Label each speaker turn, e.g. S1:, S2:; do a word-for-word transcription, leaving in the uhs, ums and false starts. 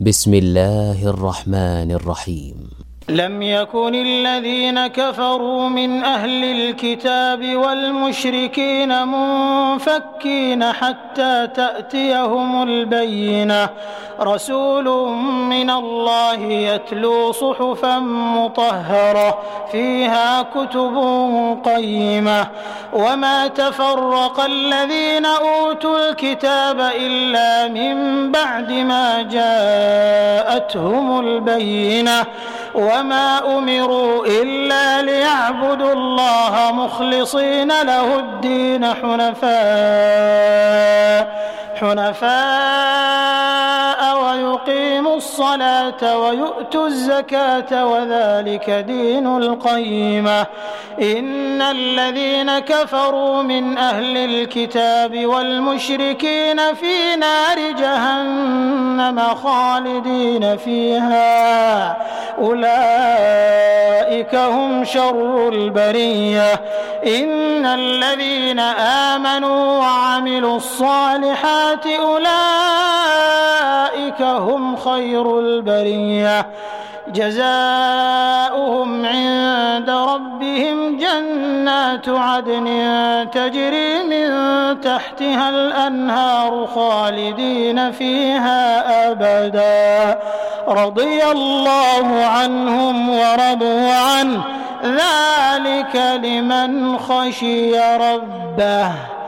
S1: بسم الله الرحمن الرحيم.
S2: لم يكن الذين كفروا من أهل الكتاب والمشركين منفكين حتى تأتيهم البينة رسول من الله يتلو صحفا مطهرة فيها كتب قيمة وما تفرق الذين أوتوا الكتاب إلا من بعد ما جاءتهم البينة وما أمروا إلا ليعبدوا الله مخلصين له الدين حنفاء حنفاء ويقيموا الصلاة ويؤتوا الزكاة وذلك دين القيمة. إن الذين كفروا من أهل الكتاب والمشركين في نار جهنم خالدين فيها أولئك هم شر البرية. إن الذين آمنوا وعملوا الصالحات أولئك هم خير البرية جزاؤهم عند ربهم جنات عدن تجري من تحتها الأنهار خالدين فيها أبدا رضي الله عنهم ورضوا عنه ذلك لمن خشي ربه.